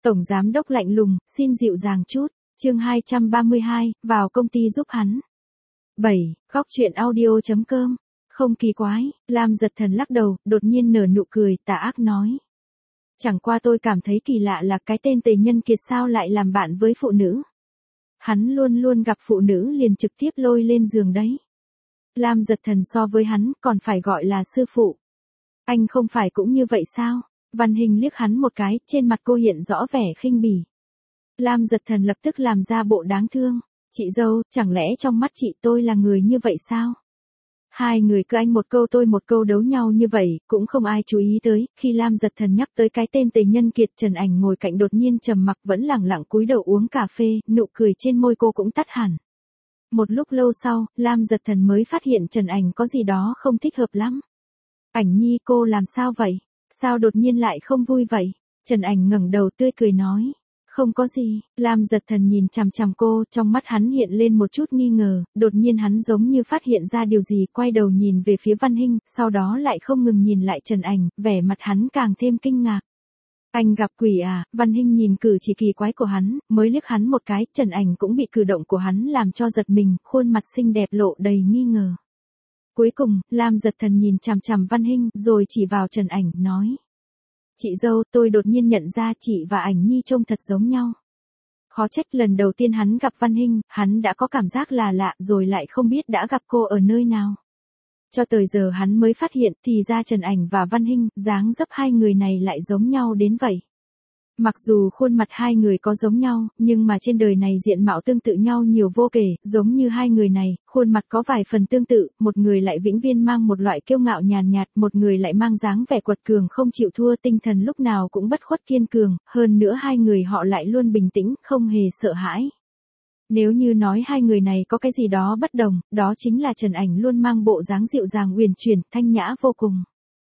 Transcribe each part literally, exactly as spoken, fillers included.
Tổng giám đốc lạnh lùng, xin dịu dàng chút. Chương hai trăm ba mươi hai, vào công ty giúp hắn. bảy. Góc truyện audio chấm com. Không kỳ quái, Lam Giật Thần lắc đầu, đột nhiên nở nụ cười, tà ác nói. Chẳng qua tôi cảm thấy kỳ lạ là cái tên Tề Nhân Kiệt sao lại làm bạn với phụ nữ. Hắn luôn luôn gặp phụ nữ liền trực tiếp lôi lên giường đấy. Lam Giật Thần so với hắn còn phải gọi là sư phụ. Anh không phải cũng như vậy sao? Văn Hình liếc hắn một cái, trên mặt cô hiện rõ vẻ khinh bỉ. Lam Giật Thần lập tức làm ra bộ đáng thương. Chị dâu, chẳng lẽ trong mắt chị tôi là người như vậy sao? Hai người cứ anh một câu tôi một câu đấu nhau như vậy, cũng không ai chú ý tới. Khi Lam Giật Thần nhắc tới cái tên Tề Nhân Kiệt, Trần Ảnh ngồi cạnh đột nhiên trầm mặc, vẫn lẳng lặng cúi đầu uống cà phê, nụ cười trên môi cô cũng tắt hẳn. Một lúc lâu sau, Lam Giật Thần mới phát hiện Trần Ảnh có gì đó không thích hợp lắm. Ảnh nhi, cô làm sao vậy? Sao đột nhiên lại không vui vậy? Trần Ảnh ngẩng đầu tươi cười nói. Không có gì. Lam Giật Thần nhìn chằm chằm cô, trong mắt hắn hiện lên một chút nghi ngờ, đột nhiên hắn giống như phát hiện ra điều gì, quay đầu nhìn về phía Văn Hinh, sau đó lại không ngừng nhìn lại Trần Ảnh, vẻ mặt hắn càng thêm kinh ngạc. Anh gặp quỷ à? Văn Hinh nhìn cử chỉ kỳ quái của hắn, mới liếc hắn một cái, Trần Ảnh cũng bị cử động của hắn làm cho giật mình, khuôn mặt xinh đẹp lộ đầy nghi ngờ. Cuối cùng, Lam Giật Thần nhìn chằm chằm Văn Hinh, rồi chỉ vào Trần Ảnh, nói. Chị dâu, tôi đột nhiên nhận ra chị và Ảnh nhi trông thật giống nhau. Khó trách lần đầu tiên hắn gặp Văn Hinh, hắn đã có cảm giác là lạ, rồi lại không biết đã gặp cô ở nơi nào. Cho tới giờ hắn mới phát hiện, thì ra Trần Ảnh và Văn Hinh, dáng dấp hai người này lại giống nhau đến vậy. Mặc dù khuôn mặt hai người có giống nhau, nhưng mà trên đời này diện mạo tương tự nhau nhiều vô kể, giống như hai người này, khuôn mặt có vài phần tương tự, một người lại vĩnh viễn mang một loại kiêu ngạo nhàn nhạt, một người lại mang dáng vẻ quật cường không chịu thua, tinh thần lúc nào cũng bất khuất kiên cường, hơn nữa hai người họ lại luôn bình tĩnh, không hề sợ hãi. Nếu như nói hai người này có cái gì đó bất đồng, đó chính là Trần Ảnh luôn mang bộ dáng dịu dàng uyển chuyển, thanh nhã vô cùng.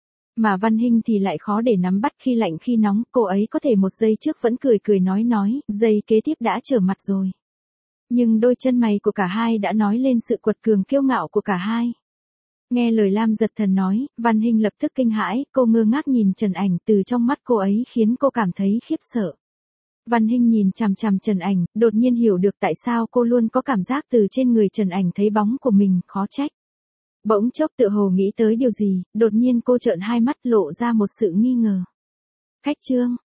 Mà Văn Hinh thì lại khó để nắm bắt, khi lạnh khi nóng, cô ấy có thể một giây trước vẫn cười cười nói nói, giây kế tiếp đã trở mặt rồi. Nhưng đôi chân mày của cả hai đã nói lên sự quật cường kiêu ngạo của cả hai. Nghe lời Lam Giật Thần nói, Văn Hinh lập tức kinh hãi, cô ngơ ngác nhìn Trần Ảnh, từ trong mắt cô ấy khiến cô cảm thấy khiếp sợ. Văn Hinh nhìn chằm chằm Trần Ảnh, đột nhiên hiểu được tại sao cô luôn có cảm giác từ trên người Trần Ảnh thấy bóng của mình, khó trách. Bỗng chốc tự hồ nghĩ tới điều gì, đột nhiên cô trợn hai mắt lộ ra một sự nghi ngờ. Khách trương,